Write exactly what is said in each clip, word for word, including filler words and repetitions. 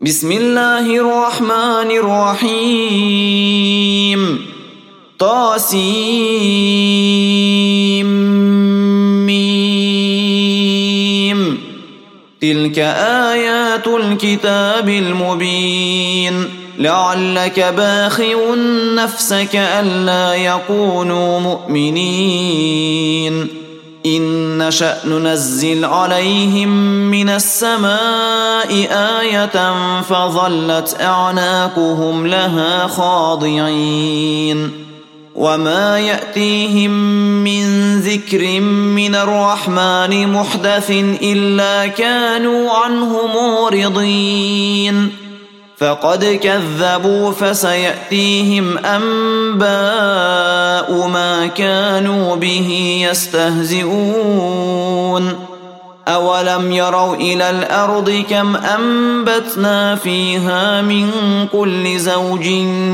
بسم الله الرحمن الرحيم طاسيم ميم تلك آيات الكتاب المبين لعلك باخع نفسك ألا يكونوا مؤمنين إن نشأ ننزل عليهم من السماء آية فظلت أعناقهم لها خاضعين وما يأتيهم من ذكر من الرحمن محدث إلا كانوا عنه معرضين فقد كذبوا فسيأتيهم أنباء ما كانوا به يستهزئون أولم يروا إلى الأرض كم أنبتنا فيها من كل زوج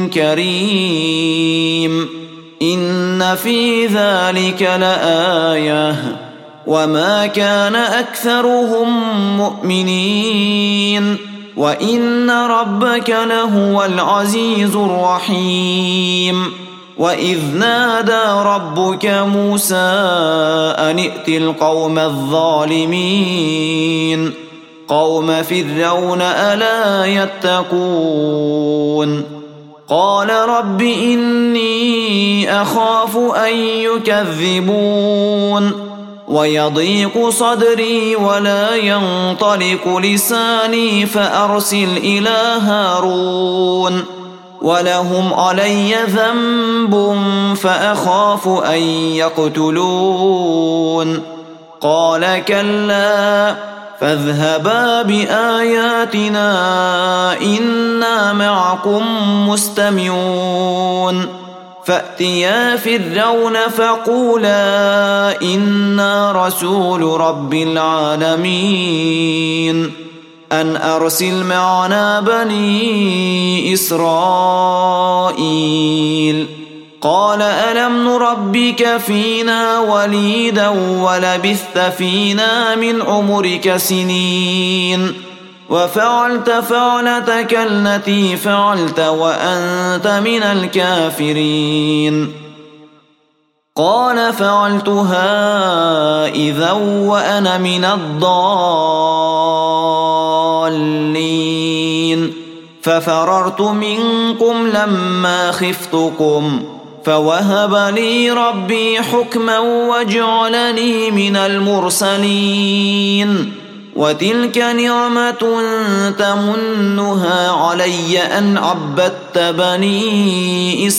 كريم إن في ذلك لآية وما كان أكثرهم مؤمنين وإن ربك لهو العزيز الرحيم وإذ نادى ربك موسى أن ائت القوم الظالمين قوم فرعون ألا يتقون قال رب إني أخاف أن يكذبون ويضيق صدري ولا ينطلق لساني فأرسل إلى هارون ولهم علي ذنب فأخاف أن يقتلون قال كلا فاذهبا بآياتنا إنا معكم مستمعون فأتيا فرعون فقولا إنا رسول رب العالمين أن أرسل معنا بني إسرائيل قال ألم نربك فينا وليدا ولبثت فينا من عمرك سنين وفعلت فعلتك التي فعلت وأنت من الكافرين قال فعلتها إذا وأنا من الضالين ففررت منكم لما خفتكم فوهب لي ربي حكما وجعلني من المرسلين وتلك نعمة تمنها علي أن عبدت بني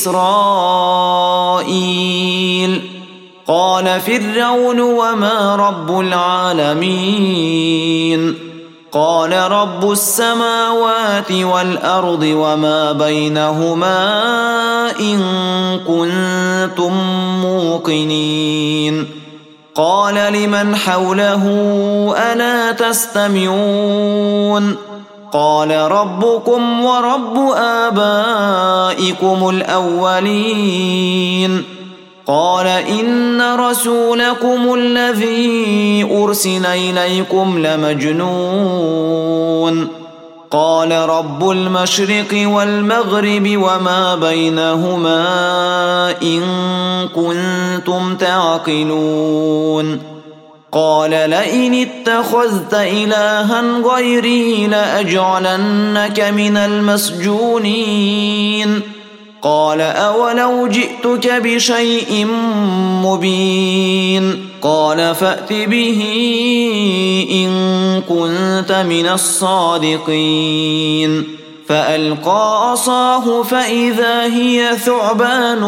إسرائيل قال فرعون وما رب العالمين قال رب السماوات والأرض وما بينهما إن كنتم موقنين قال لمن حوله ألا تستمعون قال ربكم ورب آبائكم الأولين قال إن رسولكم الذي أرسل إليكم لمجنون قال رب المشرق والمغرب وما بينهما إن كنتم تعقلون قال لئن اتخذت إلها غيري لأجعلنك من المسجونين قال أولو جئتك بشيء مبين قال فأت به إن كنت من الصادقين فألقى عصاه فإذا هي ثعبان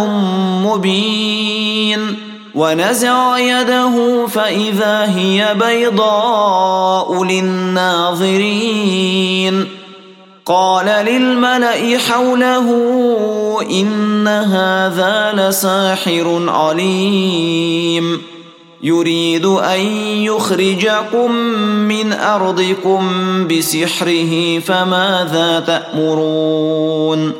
مبين ونزع يده فإذا هي بيضاء للناظرين قال للملأ حوله إن هذا لساحر عليم يريد أن يخرجكم من أرضكم بسحره فماذا تأمرون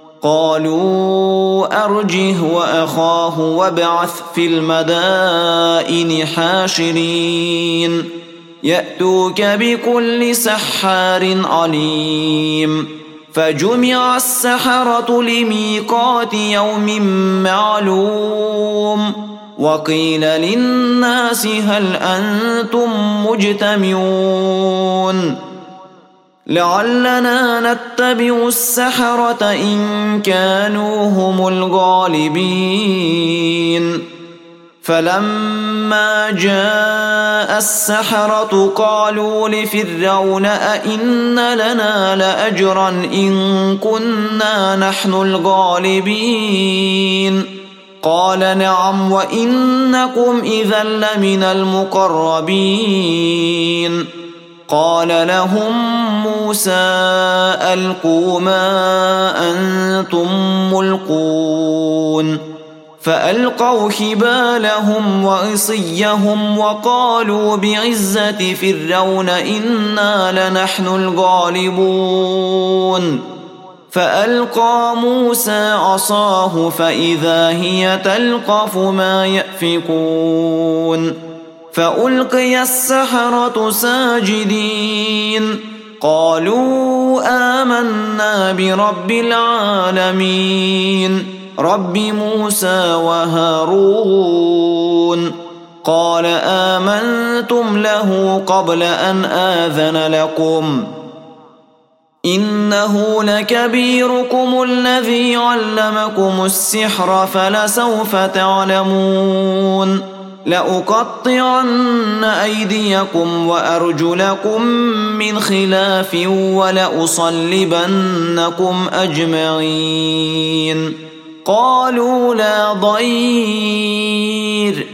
قالوا أرجه وأخاه وابعث في المدائن حاشرين يأتوك بكل سحار عليم فجمع السحرة لميقات يوم معلوم وقيل للناس هل أنتم مجتمعون لعلنا نتبع السحرة إن كانوا هم الغالبين فلما جاء السحرة قالوا لفرعون أئن لنا لأجرا إن كنا نحن الغالبين قال نعم وإنكم إذا لمن المقربين قال لهم موسى ألقوا ما أنتم ملقون فألقوا حبالهم وعصيهم وقالوا بعزة فرعون إنا لنحن الغالبون فألقى موسى عصاه فإذا هي تلقف ما يأفكون فألقي السحرة ساجدين قالوا آمنا برب العالمين رب موسى وهارون قال آمنتم له قبل أن آذن لكم إنه لكبيركم الذي علمكم السحر فلسوف تعلمون لأقطعن أيديكم وأرجلكم من خلاف ولأصلبنكم أجمعين قالوا لا ضير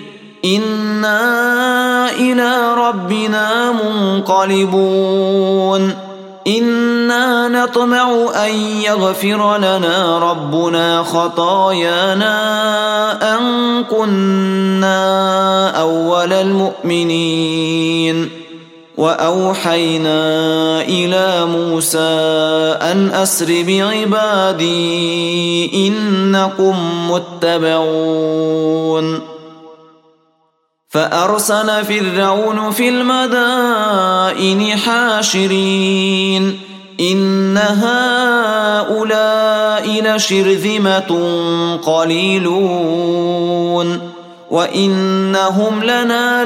إنا إلى ربنا منقلبون إنا نطمع أن يغفر لنا ربنا خطايانا أن كنا أول المؤمنين وأوحينا إلى موسى أن أسر بعبادي إنكم متبعون فأرسل فرعون في المدائن حاشرين إن هؤلاء لشرذمة قليلون وإنهم لنا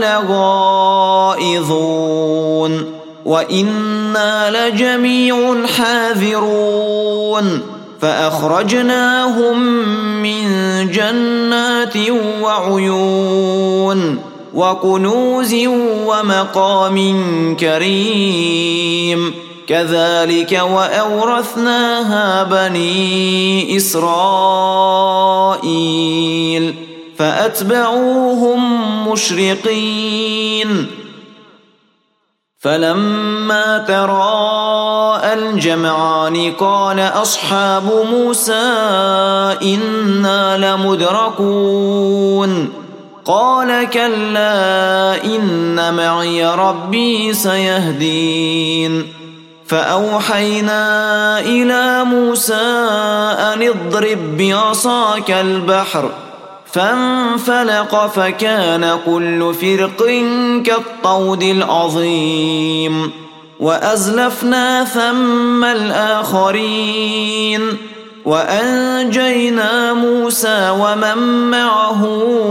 لغائظون وإنا لجميع حاذرون فأخرجناهم من جنات وعيون وكنوز ومقام كريم كذلك وأورثناها بني إسرائيل فأتبعوهم مشرقين فلما تراءى الجمعان قال أصحاب موسى إنا لمدركون قال كلا إن معي ربي سيهدين فأوحينا إلى موسى أن اضرب بعصاك البحر فانفلق فكان كل فرق كالطود العظيم وأزلفنا ثم الآخرين وأنجينا موسى ومن معه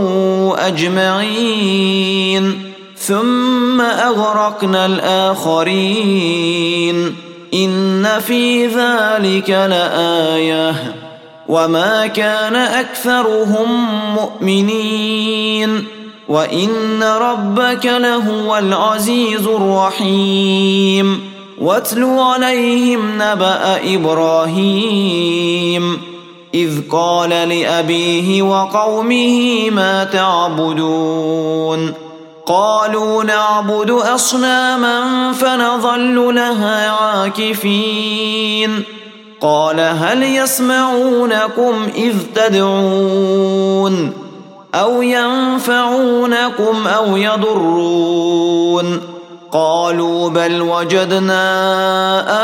أجمعين ثم أغرقنا الآخرين إن في ذلك لآية وما كان أكثرهم مؤمنين وإن ربك لهو العزيز الرحيم واتل عليهم نبأ إبراهيم إذ قال لأبيه وقومه ما تعبدون قالوا نعبد أصناما فنظل لها عاكفين قال هل يسمعونكم إذ تدعون أو ينفعونكم أو يضرون قالوا بل وجدنا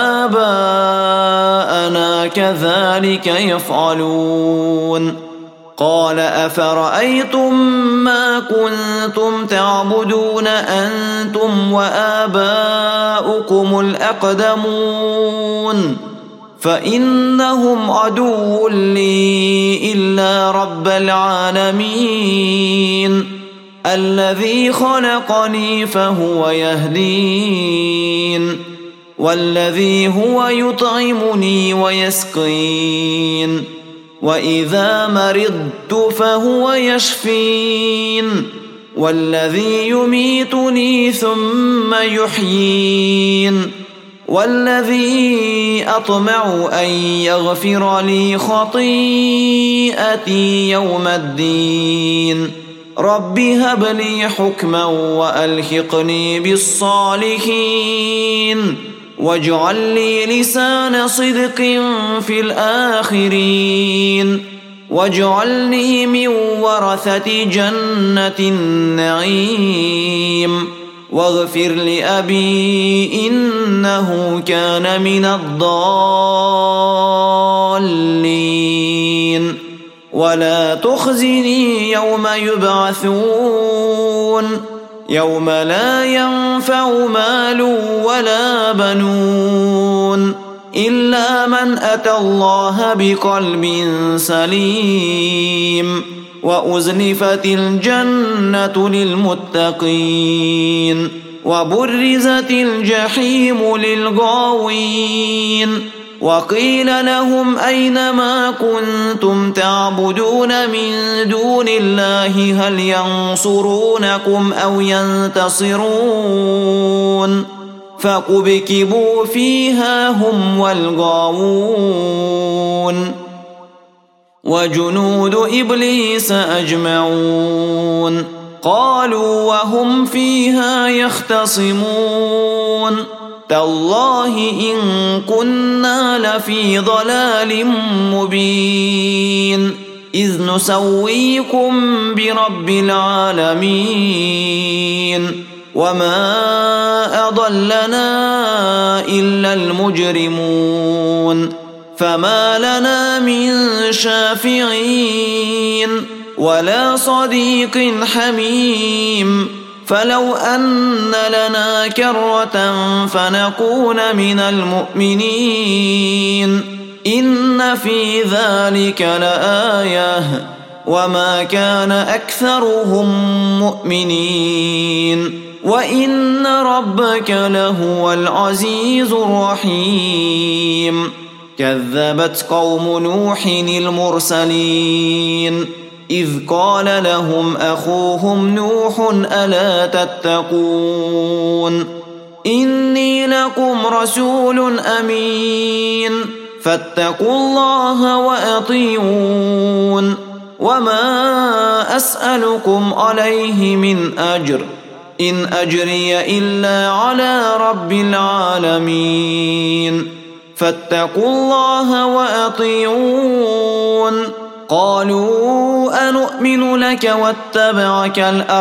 آباءنا كذلك يفعلون قال أفرأيتم ما كنتم تعبدون أنتم وآباؤكم الأقدمون فإنهم عدو لي إلا رب العالمين الذي خلقني فهو يهدين والذي هو يطعمني ويسقين وإذا مرضت فهو يشفين والذي يميتني ثم يحيين والذي أطمع أن يغفر لي خطيئتي يوم الدين رب هب لي حكما وألحقني بالصالحين واجعل لي لسان صدق في الآخرين واجعلني من ورثة جنة النعيم واغفر لأبي إنه كان من الضالين ولا تخزني يوم يبعثون يوم لا ينفع مال ولا بنون إلا من أتى الله بقلب سليم وأزلفت الجنة للمتقين وبرزت الجحيم للغاوين وقيل لهم أين ما كنتم تعبدون من دون الله هل ينصرونكم أو ينتصرون فكبكبوا فيها هم والغاوون وجنود إبليس أجمعون قالوا وهم فيها يختصمون تالله إن كنا لفي ضلال مبين إذ نسويكم برب العالمين وما أضلنا إلا المجرمون فما لنا من شافعين ولا صديق حميم فلو أن لنا كرة فنكون من المؤمنين إن في ذلك لآية وما كان أكثرهم مؤمنين وإن ربك لهو العزيز الرحيم كذبت قوم نوح المرسلين إذ قال لهم أخوهم نوح ألا تتقون إني لكم رسول أمين فاتقوا الله وأطيعون وما أسألكم عليه من أجر إن أجري إلا على رب العالمين فاتقوا الله وأطيعون قالوا أنؤمن لك واتبعك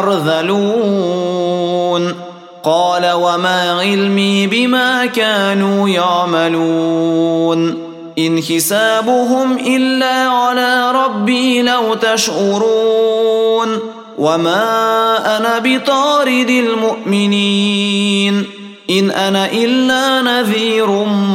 الأرذلون قال وما علمي بما كانوا يعملون إن حسابهم إلا على ربي لو تشعرون وما أنا بطارد المؤمنين إن أنا إلا نذير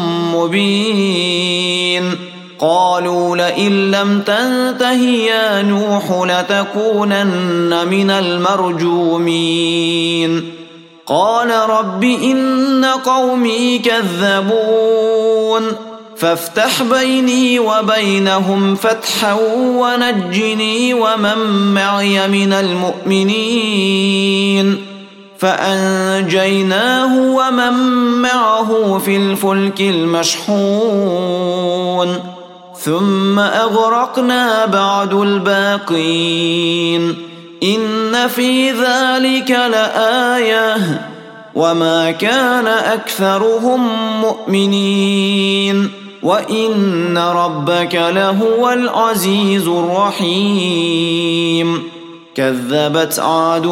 مبين قالوا لئن لم تنته يا نوح لتكونن من المرجومين قال رب إن قومي كذبون فافتح بيني وبينهم فتحا ونجني ومن معي من المؤمنين فأنجيناه ومن معه في الفلك المشحون ثم أغرقنا بعد الباقين إن في ذلك لآية وما كان أكثرهم مؤمنين وإن ربك لهو العزيز الرحيم كذبت عاد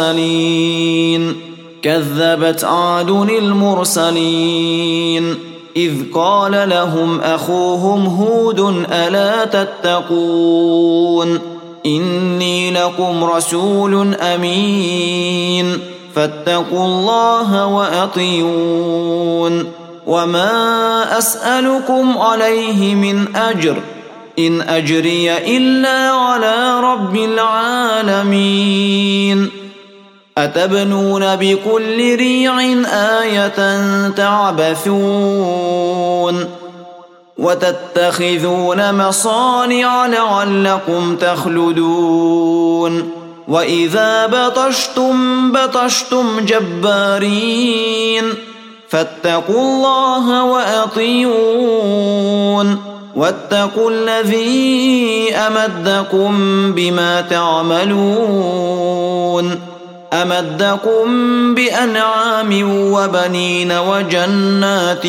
المرسلين كذبت عاد المرسلين إذ قال لهم أخوهم هود ألا تتقون إني لكم رسول أمين فاتقوا الله وأطيعون وما أسألكم عليه من أجر إن أجري إلا على رب العالمين أتبنون بكل ريع آية تعبثون وتتخذون مصانع لعلكم تخلدون وإذا بطشتم بطشتم جبارين فاتقوا الله وأطيعون واتقوا الذي أمدكم بما تعملون أمدكم بأنعام وبنين وجنات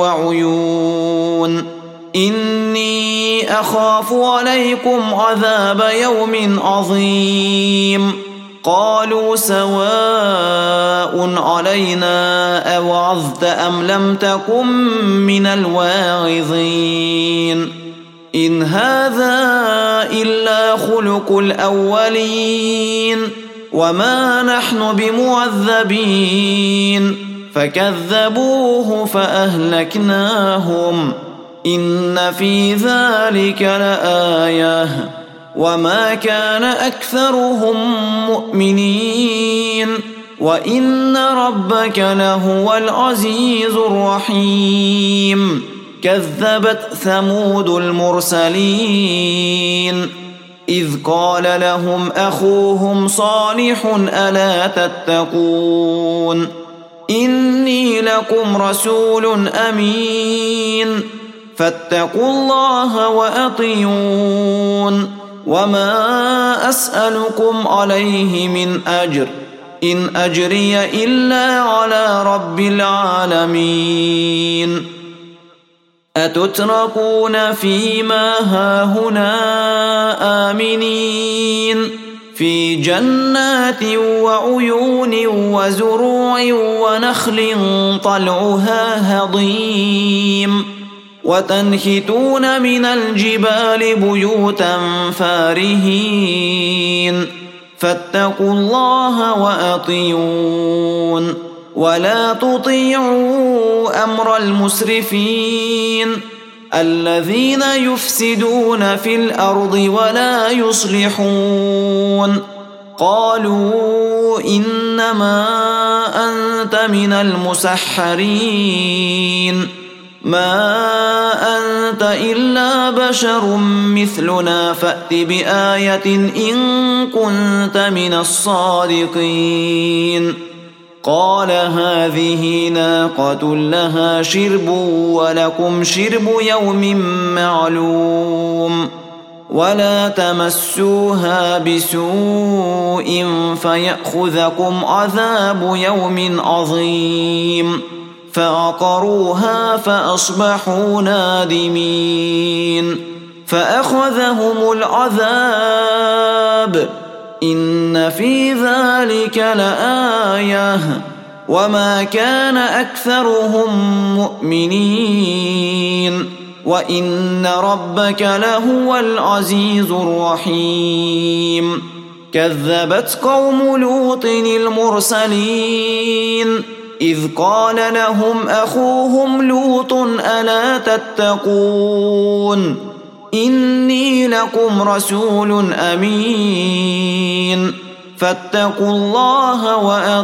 وعيون إني أخاف عليكم عذاب يوم عظيم قالوا سواء علينا أوعظت أم لم تكن من الواعظين إن هذا إلا خلق الأولين وما نحن بمعذبين فكذبوه فأهلكناهم إن في ذلك لآية وما كان أكثرهم مؤمنين وإن ربك لهو العزيز الرحيم كذبت ثمود المرسلين إذ قال لهم أخوهم صالح ألا تتقون إني لكم رسول أمين فاتقوا الله وأطيعون وما أسألكم عليه من أجر إن أجري إلا على رب العالمين أتتركون فيما هاهنا آمنين في جنات وعيون وزروع ونخل طلعها هضيم وتنحتون من الجبال بيوتا فارهين فاتقوا الله وأطيعون ولا تطيعوا أمر المسرفين الذين يفسدون في الأرض ولا يصلحون قالوا إنما أنت من المسحرين ما أنت إلا بشر مثلنا فأت بآية إن كنت من الصادقين قال هذه ناقة لها شرب ولكم شرب يوم معلوم ولا تمسوها بسوء فيأخذكم عذاب يوم عظيم فعقروها فأصبحوا نادمين فأخذهم العذاب إن في ذلك لآية وما كان أكثرهم مؤمنين وإن ربك لهو العزيز الرحيم كذبت قوم لوط المرسلين إذ قال لهم أخوهم لوط ألا تتقون إني لكم رسول أمين فاتقوا الله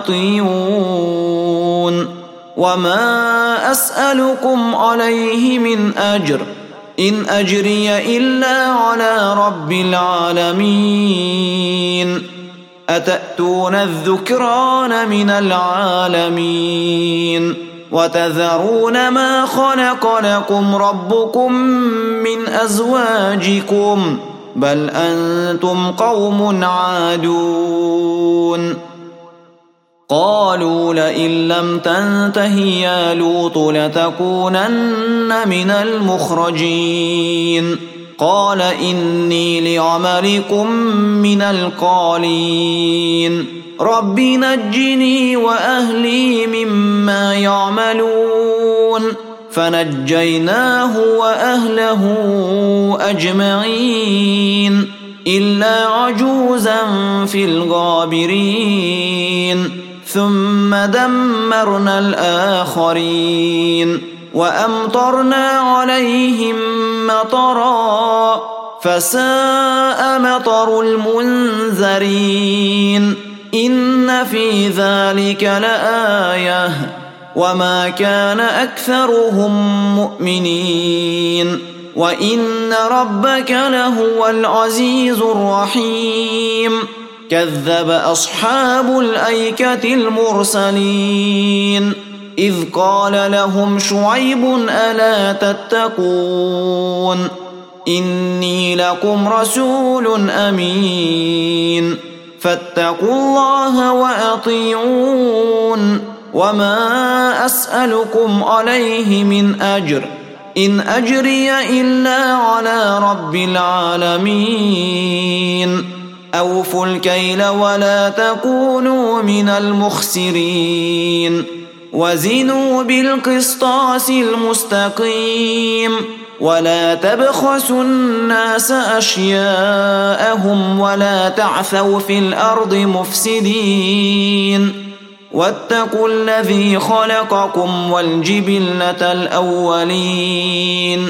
وأطيعون وما أسألكم عليه من أجر إن أجري إلا على رب العالمين أتأتون الذكران من العالمين وتذرون ما خلق لكم ربكم من أزواجكم بل أنتم قوم عادون قالوا لئن لم تنته يا لوط لتكونن من المخرجين قال إني لعملكم من القالين رب نجني وأهلي مما يعملون فنجيناه وأهله أجمعين إلا عجوزا في الغابرين ثم دمرنا الآخرين وأمطرنا عليهم مطرا فساء مطر المنذرين إن في ذلك لآية وما كان أكثرهم مؤمنين وإن ربك لهو العزيز الرحيم كذب أصحاب الأيكة المرسلين إذ قال لهم شعيب ألا تتقون إني لكم رسول أمين فاتقوا الله وأطيعون وما أسألكم عليه من أجر إن أجري إلا على رب العالمين أوفوا الكيل ولا تكونوا من المخسرين وزنوا بالقسطاس المستقيم ولا تبخسوا الناس أشياءهم ولا تعثوا في الأرض مفسدين واتقوا الذي خلقكم والجبلة الأولين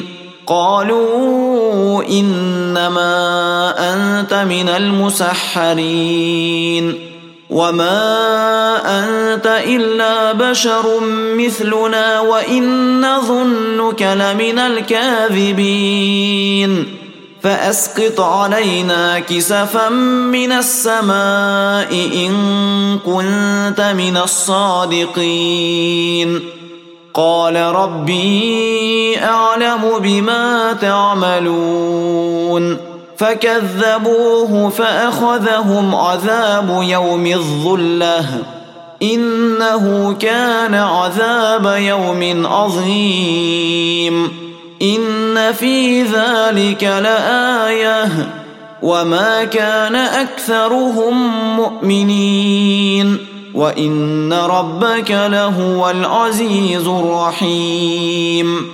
قالوا إنما أنت من المسحرين وما أنت إلا بشر مثلنا وإن نظنك لمن الكاذبين فأسقط علينا كسفا من السماء إن كنت من الصادقين قال ربي أعلم بما تعملون فكذبوه فأخذهم عذاب يوم الظلة إنه كان عذاب يوم عظيم إن في ذلك لآية وما كان أكثرهم مؤمنين وإن ربك لهو العزيز الرحيم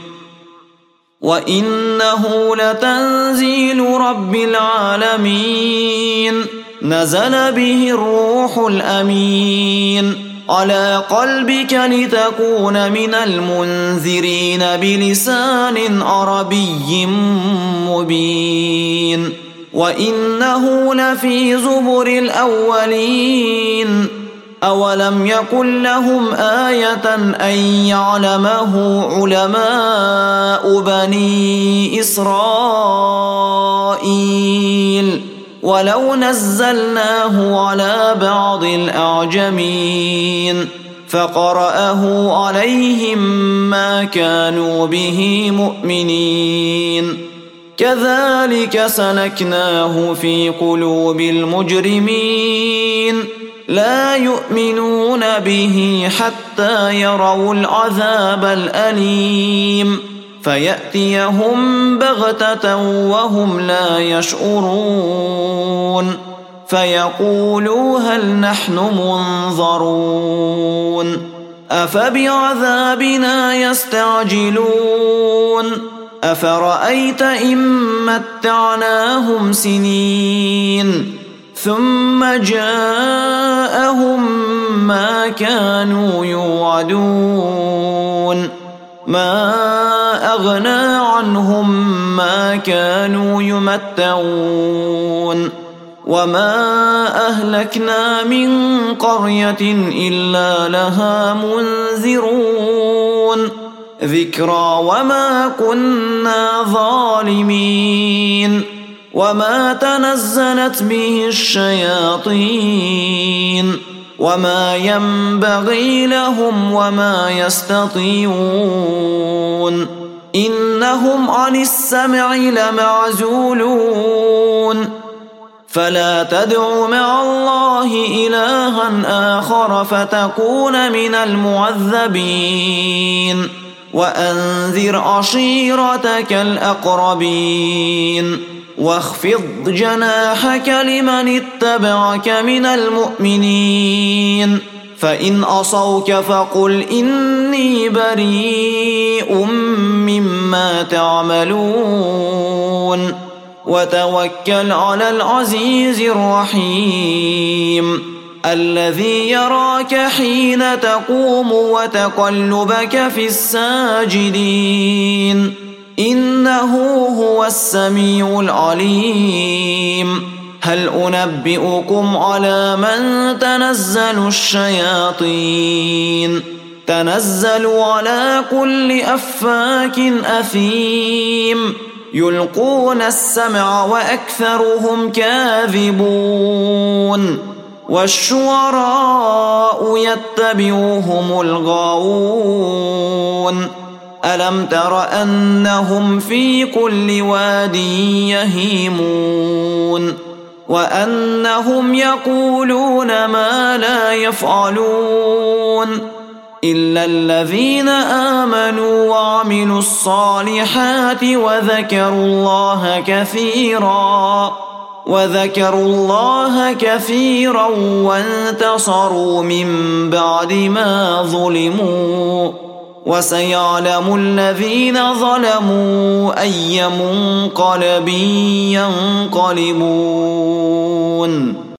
وإنه لتنزيل رب العالمين نزل به الروح الأمين على قلبك لتكون من المنذرين بلسان عربي مبين وإنه لفي زبر الأولين أولم يكن لهم آية أن يعلمه علماء بني إسرائيل ولو نزلناه على بعض الأعجمين فقرأه عليهم ما كانوا به مؤمنين كذلك سلكناه في قلوب المجرمين لا يؤمنون به حتى يروا العذاب الأليم فيأتيهم بغتة وهم لا يشعرون فيقولوا هل نحن منظرون أفبعذابنا يستعجلون أفرأيت إن متعناهم سنين ثم جاءهم ما كانوا يوعدون ما أغنى عنهم ما كانوا يمتعون وما أهلكنا من قرية إلا لها منذرون ذكرى وما كنا ظالمين وما تنزلت به الشياطين وما ينبغي لهم وما يستطيعون إنهم عن السمع لمعزولون فلا تدع مع الله إلها آخر فتكون من المعذبين وأنذر عشيرتك الأقربين واخفض جناحك لمن اتبعك من المؤمنين فإن عصوك فقل إني بريء مما تعملون وتوكل على العزيز الرحيم الذي يراك حين تقوم وتقلبك في الساجدين إنه هو السميع العليم هل أنبئكم على من تنزل الشياطين تنزل على كل أفاك أثيم يلقون السمع وأكثرهم كاذبون والشعراء يتبعوهم الغاوون ألم تر أنهم في كل واد يهيمون وأنهم يقولون ما لا يفعلون إلا الذين آمنوا وعملوا الصالحات وذكروا الله كثيرا وذكروا الله كثيرا وانتصروا من بعد ما ظلموا وسيعلم الذين ظلموا أي منقلب ينقلبون.